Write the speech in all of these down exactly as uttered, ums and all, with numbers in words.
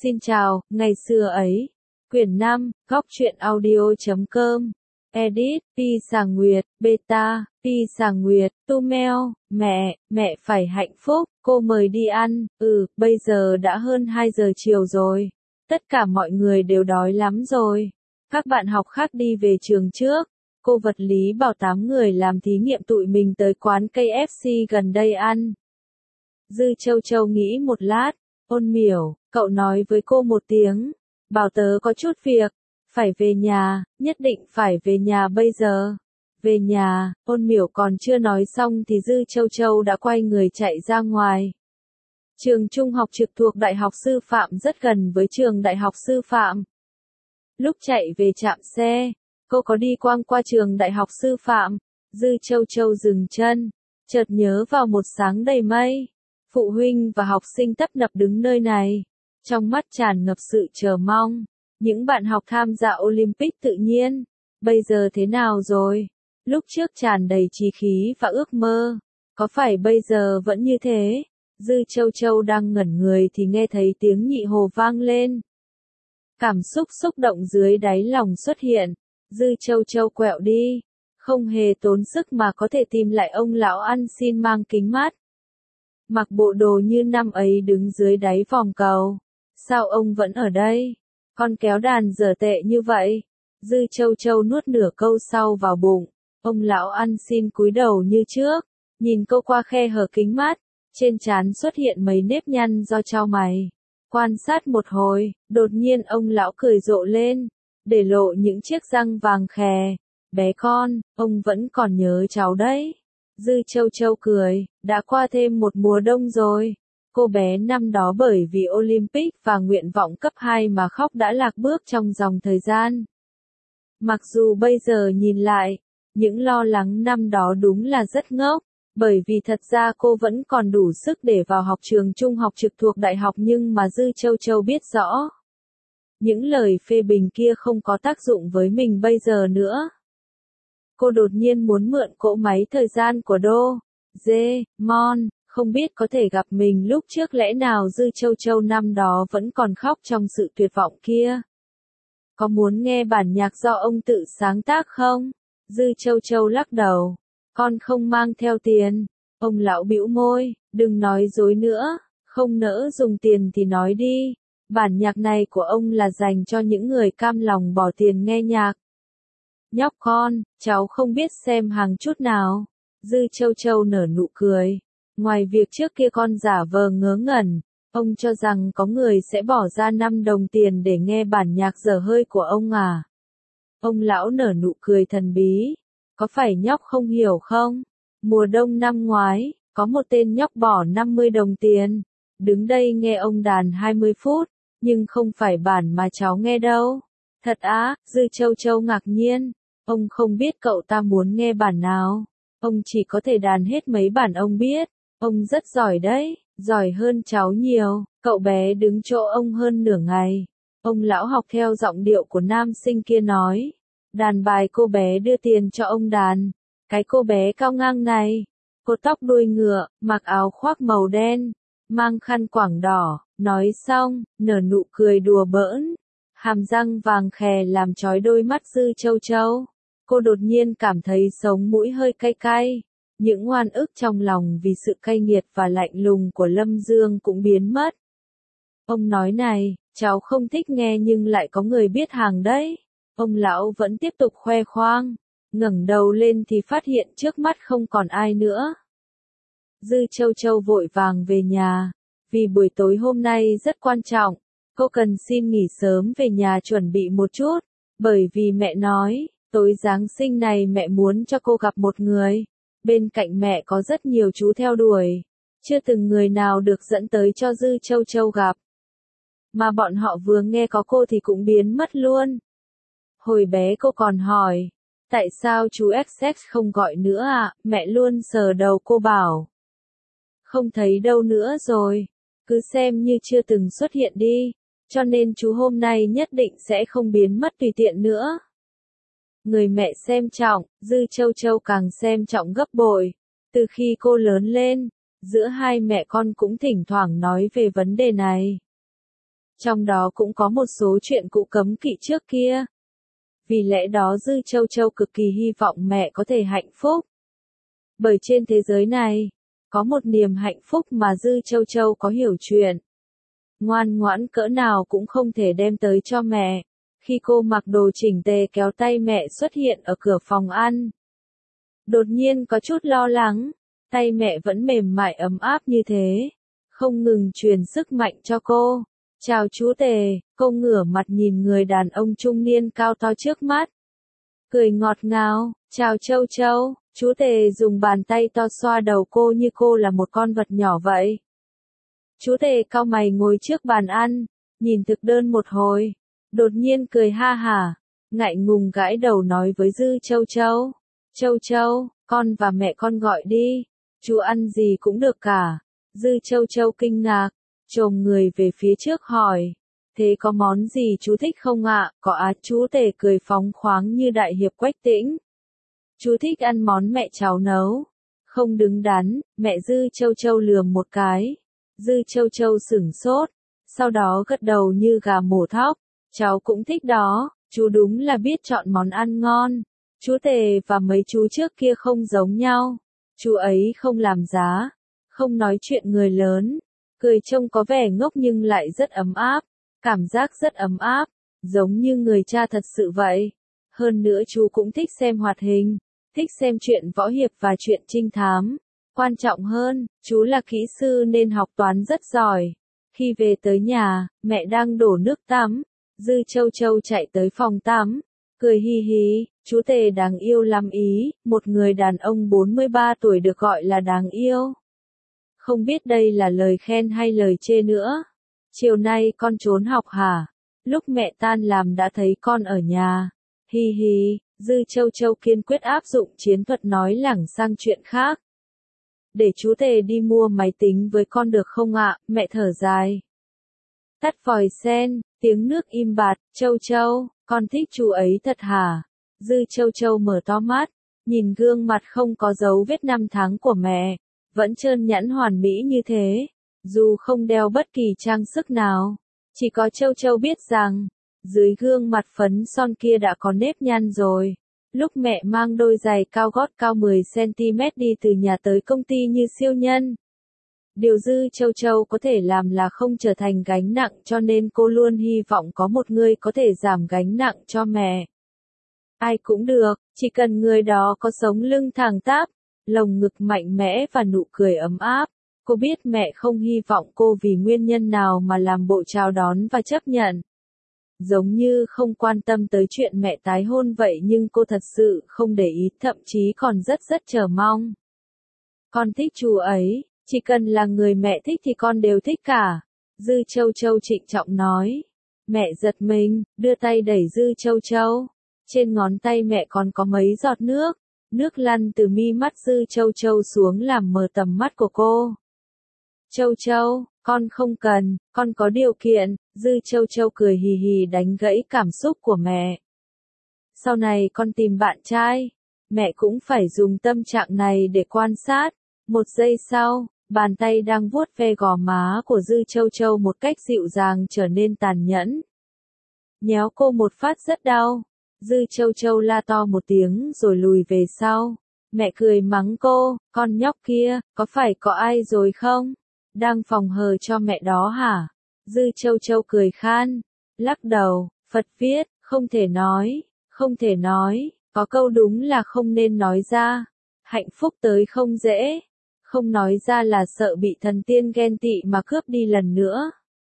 Xin chào, ngày xưa ấy. Quyển năm, góc truyện audio.com. Edit, Pi Sàng Nguyệt, Beta, Pi Sàng Nguyệt, Tu Meo, mẹ, mẹ phải hạnh phúc, cô mời đi ăn, ừ, bây giờ đã hơn hai giờ chiều rồi. Tất cả mọi người đều đói lắm rồi. Các bạn học khác đi về trường trước. Cô vật lý bảo tám người làm thí nghiệm tụi mình tới quán ca ép xê gần đây ăn. Dư Châu Châu nghĩ một lát. Ôn Miểu, cậu nói với cô một tiếng. Bảo tớ có chút việc. Phải về nhà, nhất định phải về nhà bây giờ. Về nhà, Ôn Miểu còn chưa nói xong thì Dư Châu Châu đã quay người chạy ra ngoài. Trường trung học trực thuộc Đại học Sư phạm rất gần với trường Đại học Sư phạm. Lúc chạy về trạm xe, cô có đi quang qua trường Đại học Sư phạm. Dư Châu Châu dừng chân, chợt nhớ vào một sáng đầy mây. Phụ huynh và học sinh tấp nập đứng nơi này, trong mắt tràn ngập sự chờ mong. Những bạn học tham gia Olympic tự nhiên, bây giờ thế nào rồi? Lúc trước tràn đầy chí khí và ước mơ, có phải bây giờ vẫn như thế? Dư Châu Châu đang ngẩn người thì nghe thấy tiếng nhị hồ vang lên. Cảm xúc xúc động dưới đáy lòng xuất hiện, Dư Châu Châu quẹo đi, không hề tốn sức mà có thể tìm lại ông lão ăn xin mang kính mát. Mặc bộ đồ như năm ấy đứng dưới đáy vòng cầu. Sao ông vẫn ở đây? Con kéo đàn dở tệ như vậy. Dư Châu Châu nuốt nửa câu sau vào bụng. Ông lão ăn xin cúi đầu như trước, nhìn cô qua khe hở kính mát, trên trán xuất hiện mấy nếp nhăn do chau mày. Quan sát một hồi, đột nhiên ông lão cười rộ lên, để lộ những chiếc răng vàng khè. Bé con, ông vẫn còn nhớ cháu đấy. Dư Châu Châu cười, đã qua thêm một mùa đông rồi. Cô bé năm đó bởi vì Olympic và nguyện vọng cấp hai mà khóc đã lạc bước trong dòng thời gian. Mặc dù bây giờ nhìn lại, những lo lắng năm đó đúng là rất ngốc, bởi vì thật ra cô vẫn còn đủ sức để vào học trường trung học trực thuộc đại học, nhưng mà Dư Châu Châu biết rõ. Những lời phê bình kia không có tác dụng với mình bây giờ nữa. Cô đột nhiên muốn mượn cỗ máy thời gian của Đô, Dê, Mon, không biết có thể gặp mình lúc trước, lẽ nào Dư Châu Châu năm đó vẫn còn khóc trong sự tuyệt vọng kia. Có muốn nghe bản nhạc do ông tự sáng tác không? Dư Châu Châu lắc đầu, con không mang theo tiền. Ông lão bĩu môi, đừng nói dối nữa, không nỡ dùng tiền thì nói đi. Bản nhạc này của ông là dành cho những người cam lòng bỏ tiền nghe nhạc. Nhóc con, cháu không biết xem hàng chút nào. Dư Châu Châu nở nụ cười. Ngoài việc trước kia con giả vờ ngớ ngẩn, ông cho rằng có người sẽ bỏ ra năm đồng tiền để nghe bản nhạc dở hơi của ông à? Ông lão nở nụ cười thần bí. Có phải nhóc không hiểu không? Mùa đông năm ngoái, có một tên nhóc bỏ năm mươi đồng tiền, đứng đây nghe ông đàn hai mươi phút, nhưng không phải bản mà cháu nghe đâu. Thật á? Dư Châu Châu ngạc nhiên. Ông không biết cậu ta muốn nghe bản nào. Ông chỉ có thể đàn hết mấy bản ông biết. Ông rất giỏi đấy, giỏi hơn cháu nhiều. Cậu bé đứng chỗ ông hơn nửa ngày. Ông lão học theo giọng điệu của nam sinh kia nói. Đàn bài cô bé đưa tiền cho ông đàn. Cái cô bé cao ngang này, cô tóc đuôi ngựa, mặc áo khoác màu đen, mang khăn quảng đỏ, nói xong, nở nụ cười đùa bỡn. Hàm răng vàng khè làm chói đôi mắt Dư Châu Châu. Cô đột nhiên cảm thấy sống mũi hơi cay cay. Những oan ức trong lòng vì sự cay nghiệt và lạnh lùng của Lâm Dương cũng biến mất. Ông nói này, cháu không thích nghe nhưng lại có người biết hàng đấy. Ông lão vẫn tiếp tục khoe khoang. Ngẩng đầu lên thì phát hiện trước mắt không còn ai nữa. Dư Châu Châu vội vàng về nhà. Vì buổi tối hôm nay rất quan trọng, cô cần xin nghỉ sớm về nhà chuẩn bị một chút. Bởi vì mẹ nói, tối Giáng sinh này mẹ muốn cho cô gặp một người. Bên cạnh mẹ có rất nhiều chú theo đuổi. Chưa từng người nào được dẫn tới cho Dư Châu Châu gặp. Mà bọn họ vừa nghe có cô thì cũng biến mất luôn. Hồi bé cô còn hỏi, tại sao chú ích ích không gọi nữa à? Mẹ luôn sờ đầu cô bảo. Không thấy đâu nữa rồi. Cứ xem như chưa từng xuất hiện đi. Cho nên chú hôm nay nhất định sẽ không biến mất tùy tiện nữa. Người mẹ xem trọng, Dư Châu Châu càng xem trọng gấp bội. Từ khi cô lớn lên, giữa hai mẹ con cũng thỉnh thoảng nói về vấn đề này. Trong đó cũng có một số chuyện cụ cấm kỵ trước kia. Vì lẽ đó Dư Châu Châu cực kỳ hy vọng mẹ có thể hạnh phúc. Bởi trên thế giới này, có một niềm hạnh phúc mà Dư Châu Châu có hiểu chuyện. Ngoan ngoãn cỡ nào cũng không thể đem tới cho mẹ. Khi cô mặc đồ chỉnh tề kéo tay mẹ xuất hiện ở cửa phòng ăn. Đột nhiên có chút lo lắng, tay mẹ vẫn mềm mại ấm áp như thế, không ngừng truyền sức mạnh cho cô. Chào chú Tề, cô ngửa mặt nhìn người đàn ông trung niên cao to trước mắt. Cười ngọt ngào, chào Châu Châu, chú Tề dùng bàn tay to xoa đầu cô như cô là một con vật nhỏ vậy. Chú Tề cau mày ngồi trước bàn ăn, nhìn thực đơn một hồi, đột nhiên cười ha hả, ngại ngùng gãi đầu nói với Dư Châu Châu. Châu Châu, con và mẹ con gọi đi, chú ăn gì cũng được cả. Dư Châu Châu kinh ngạc, chồm người về phía trước hỏi, thế có món gì chú thích không ạ? Có á. Chú Tề cười phóng khoáng như đại hiệp Quách Tĩnh. Chú thích ăn món mẹ cháu nấu. Không đứng đắn, mẹ Dư Châu Châu lườm một cái. Dư Châu Châu sửng sốt, sau đó gật đầu như gà mổ thóc. Cháu cũng thích đó, chú đúng là biết chọn món ăn ngon. Chú Tề và mấy chú trước kia không giống nhau. Chú ấy không làm giá, không nói chuyện người lớn. Cười trông có vẻ ngốc nhưng lại rất ấm áp. Cảm giác rất ấm áp, giống như người cha thật sự vậy. Hơn nữa chú cũng thích xem hoạt hình, thích xem truyện võ hiệp và truyện trinh thám. Quan trọng hơn, chú là kỹ sư nên học toán rất giỏi. Khi về tới nhà, mẹ đang đổ nước tắm. Dư Châu Châu chạy tới phòng tắm, cười hi hi, chú Tề đáng yêu lắm ý, một người đàn ông bốn mươi ba tuổi được gọi là đáng yêu. Không biết đây là lời khen hay lời chê nữa. Chiều nay con trốn học hả? Lúc mẹ tan làm đã thấy con ở nhà. Hi hi, Dư Châu Châu kiên quyết áp dụng chiến thuật nói lẳng sang chuyện khác. Để chú Tề đi mua máy tính với con được không ạ? Mẹ thở dài. Tắt vòi sen, tiếng nước im bặt. Châu Châu, con thích chú ấy thật hả? Dư Châu Châu mở to mắt, nhìn gương mặt không có dấu vết năm tháng của mẹ, vẫn trơn nhẵn hoàn mỹ như thế, dù không đeo bất kỳ trang sức nào. Chỉ có Châu Châu biết rằng, dưới gương mặt phấn son kia đã có nếp nhăn rồi. Lúc mẹ mang đôi giày cao gót cao mười xăng ti mét đi từ nhà tới công ty như siêu nhân. Điều Dư Châu Châu có thể làm là không trở thành gánh nặng, cho nên cô luôn hy vọng có một người có thể giảm gánh nặng cho mẹ. Ai cũng được, chỉ cần người đó có sống lưng thẳng tắp, lồng ngực mạnh mẽ và nụ cười ấm áp. Cô biết mẹ không hy vọng cô vì nguyên nhân nào mà làm bộ chào đón và chấp nhận. Giống như không quan tâm tới chuyện mẹ tái hôn vậy, nhưng cô thật sự không để ý, thậm chí còn rất rất chờ mong. Con thích chú ấy, chỉ cần là người mẹ thích thì con đều thích cả. Dư Châu Châu trịnh trọng nói. Mẹ giật mình, đưa tay đẩy Dư Châu Châu. Trên ngón tay mẹ còn có mấy giọt nước. Nước lăn từ mi mắt Dư Châu Châu xuống làm mờ tầm mắt của cô. Châu Châu, con không cần, con có điều kiện. Dư Châu Châu cười hì hì đánh gãy cảm xúc của mẹ. Sau này con tìm bạn trai, mẹ cũng phải dùng tâm trạng này để quan sát. Một giây sau, bàn tay đang vuốt ve gò má của Dư Châu Châu một cách dịu dàng trở nên tàn nhẫn. Nhéo cô một phát rất đau. Dư Châu Châu la to một tiếng rồi lùi về sau. Mẹ cười mắng cô, con nhóc kia, có phải có ai rồi không? Đang phòng hờ cho mẹ đó hả? Dư Châu Châu cười khan, lắc đầu, Phật viết, không thể nói, không thể nói, có câu đúng là không nên nói ra. Hạnh phúc tới không dễ, không nói ra là sợ bị thần tiên ghen tị mà cướp đi lần nữa.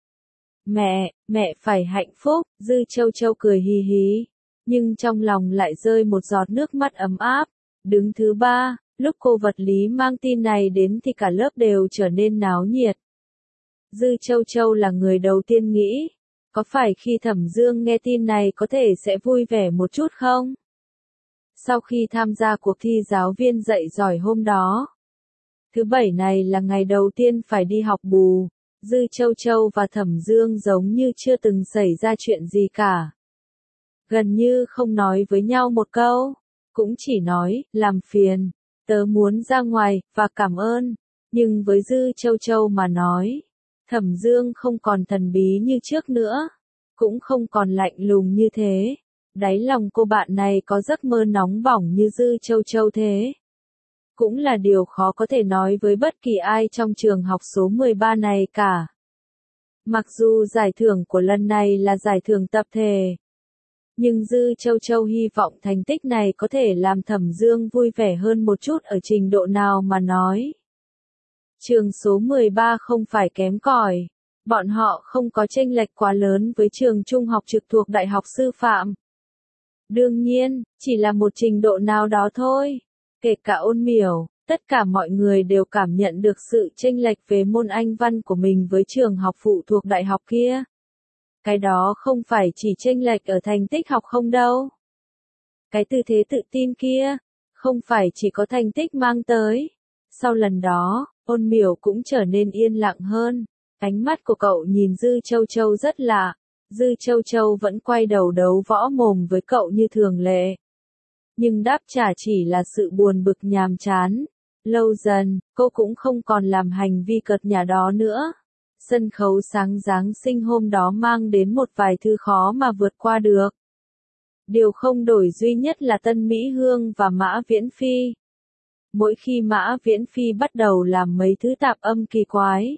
Mẹ, mẹ phải hạnh phúc, Dư Châu Châu cười hì hì, nhưng trong lòng lại rơi một giọt nước mắt ấm áp. Đứng thứ ba, lúc cô vật lý mang tin này đến thì cả lớp đều trở nên náo nhiệt. Dư Châu Châu là người đầu tiên nghĩ, có phải khi Thẩm Dương nghe tin này có thể sẽ vui vẻ một chút không? Sau khi tham gia cuộc thi giáo viên dạy giỏi hôm đó, thứ bảy này là ngày đầu tiên phải đi học bù, Dư Châu Châu và Thẩm Dương giống như chưa từng xảy ra chuyện gì cả. Gần như không nói với nhau một câu, cũng chỉ nói, làm phiền, tớ muốn ra ngoài, và cảm ơn. Nhưng với Dư Châu Châu mà nói, Thẩm Dương không còn thần bí như trước nữa, cũng không còn lạnh lùng như thế. Đáy lòng cô bạn này có giấc mơ nóng bỏng như Dư Châu Châu thế. Cũng là điều khó có thể nói với bất kỳ ai trong trường học số mười ba này cả. Mặc dù giải thưởng của lần này là giải thưởng tập thể, nhưng Dư Châu Châu hy vọng thành tích này có thể làm Thẩm Dương vui vẻ hơn một chút ở trình độ nào mà nói. Trường số mười ba không phải kém cỏi, bọn họ không có chênh lệch quá lớn với trường trung học trực thuộc Đại học Sư phạm. Đương nhiên, chỉ là một trình độ nào đó thôi. Kể cả Ôn Miểu, tất cả mọi người đều cảm nhận được sự chênh lệch về môn Anh văn của mình với trường học phụ thuộc đại học kia. Cái đó không phải chỉ chênh lệch ở thành tích học không đâu. Cái tư thế tự tin kia, không phải chỉ có thành tích mang tới. Sau lần đó, Ôn Miểu cũng trở nên yên lặng hơn. Ánh mắt của cậu nhìn Dư Châu Châu rất lạ. Dư Châu Châu vẫn quay đầu đấu võ mồm với cậu như thường lệ. Nhưng đáp trả chỉ là sự buồn bực nhàm chán. Lâu dần, cô cũng không còn làm hành vi cợt nhả đó nữa. Sân khấu sáng Giáng sinh hôm đó mang đến một vài thứ khó mà vượt qua được. Điều không đổi duy nhất là Tân Mỹ Hương và Mã Viễn Phi. Mỗi khi Mã Viễn Phi bắt đầu làm mấy thứ tạp âm kỳ quái,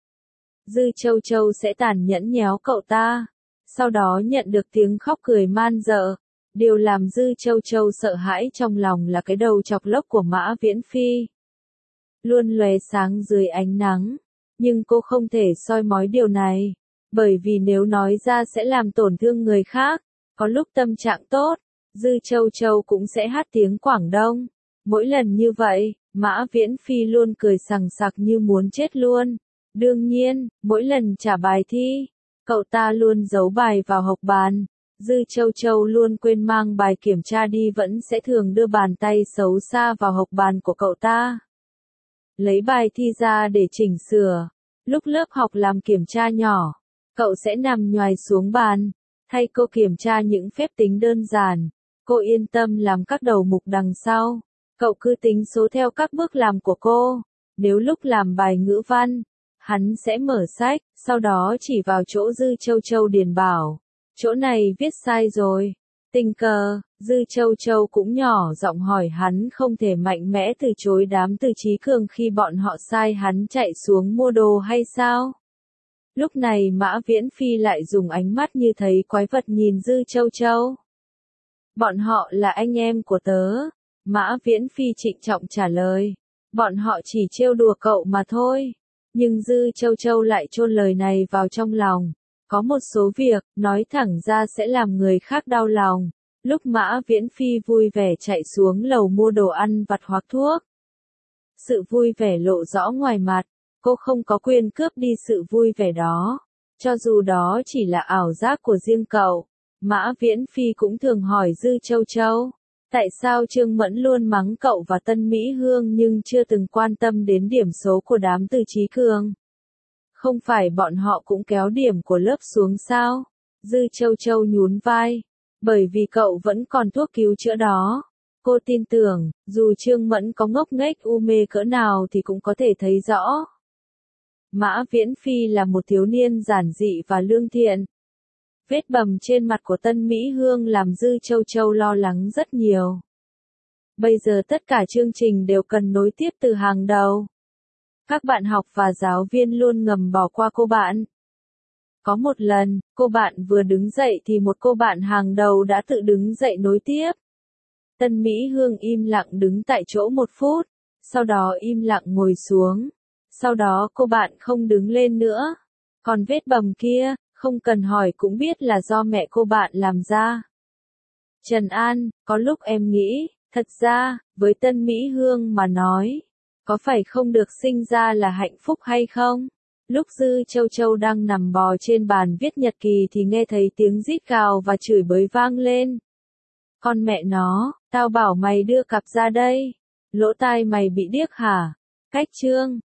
Dư Châu Châu sẽ tàn nhẫn nhéo cậu ta, sau đó nhận được tiếng khóc cười man dợ. Điều làm Dư Châu Châu sợ hãi trong lòng là cái đầu chọc lốc của Mã Viễn Phi. Luôn lóe sáng dưới ánh nắng, nhưng cô không thể soi mói điều này, bởi vì nếu nói ra sẽ làm tổn thương người khác. Có lúc tâm trạng tốt, Dư Châu Châu cũng sẽ hát tiếng Quảng Đông. Mỗi lần như vậy, Mã Viễn Phi luôn cười sằng sặc như muốn chết luôn. Đương nhiên, mỗi lần trả bài thi, cậu ta luôn giấu bài vào hộc bàn. Dư Châu Châu luôn quên mang bài kiểm tra đi vẫn sẽ thường đưa bàn tay xấu xa vào hộc bàn của cậu ta. Lấy bài thi ra để chỉnh sửa. Lúc lớp học làm kiểm tra nhỏ, cậu sẽ nằm nhoài xuống bàn, thay cô kiểm tra những phép tính đơn giản. Cô yên tâm làm các đầu mục đằng sau. Cậu cứ tính số theo các bước làm của cô. Nếu lúc làm bài ngữ văn, hắn sẽ mở sách, sau đó chỉ vào chỗ Dư Châu Châu điền bảo. Chỗ này viết sai rồi. Tình cờ, Dư Châu Châu cũng nhỏ giọng hỏi hắn không thể mạnh mẽ từ chối đám Từ Chí Cường khi bọn họ sai hắn chạy xuống mua đồ hay sao? Lúc này Mã Viễn Phi lại dùng ánh mắt như thấy quái vật nhìn Dư Châu Châu. Bọn họ là anh em của tớ. Mã Viễn Phi trịnh trọng trả lời. Bọn họ chỉ trêu đùa cậu mà thôi. Nhưng Dư Châu Châu lại chôn lời này vào trong lòng. Có một số việc, nói thẳng ra sẽ làm người khác đau lòng. Lúc Mã Viễn Phi vui vẻ chạy xuống lầu mua đồ ăn vặt hoặc thuốc. Sự vui vẻ lộ rõ ngoài mặt, cô không có quyền cướp đi sự vui vẻ đó. Cho dù đó chỉ là ảo giác của riêng cậu, Mã Viễn Phi cũng thường hỏi Dư Châu Châu. Tại sao Trương Mẫn luôn mắng cậu và Tân Mỹ Hương nhưng chưa từng quan tâm đến điểm số của đám Từ Chí Cường? Không phải bọn họ cũng kéo điểm của lớp xuống sao? Dư Châu Châu nhún vai. Bởi vì cậu vẫn còn thuốc cứu chữa đó. Cô tin tưởng, dù Trương Mẫn có ngốc nghếch u mê cỡ nào thì cũng có thể thấy rõ. Mã Viễn Phi là một thiếu niên giản dị và lương thiện. Vết bầm trên mặt của Tân Mỹ Hương làm Dư Châu Châu lo lắng rất nhiều. Bây giờ tất cả chương trình đều cần nối tiếp từ hàng đầu. Các bạn học và giáo viên luôn ngầm bỏ qua cô bạn. Có một lần, cô bạn vừa đứng dậy thì một cô bạn hàng đầu đã tự đứng dậy nối tiếp. Tân Mỹ Hương im lặng đứng tại chỗ một phút, sau đó im lặng ngồi xuống. Sau đó cô bạn không đứng lên nữa. Còn vết bầm kia, không cần hỏi cũng biết là do mẹ cô bạn làm ra. Trần An, có lúc em nghĩ, thật ra, với Tân Mỹ Hương mà nói, có phải không được sinh ra là hạnh phúc hay không? Lúc Dư Châu Châu đang nằm bò trên bàn viết nhật kỳ thì nghe thấy tiếng rít gào và chửi bới vang lên. Con mẹ nó, tao bảo mày đưa cặp ra đây. Lỗ tai mày bị điếc hả? Cách chương.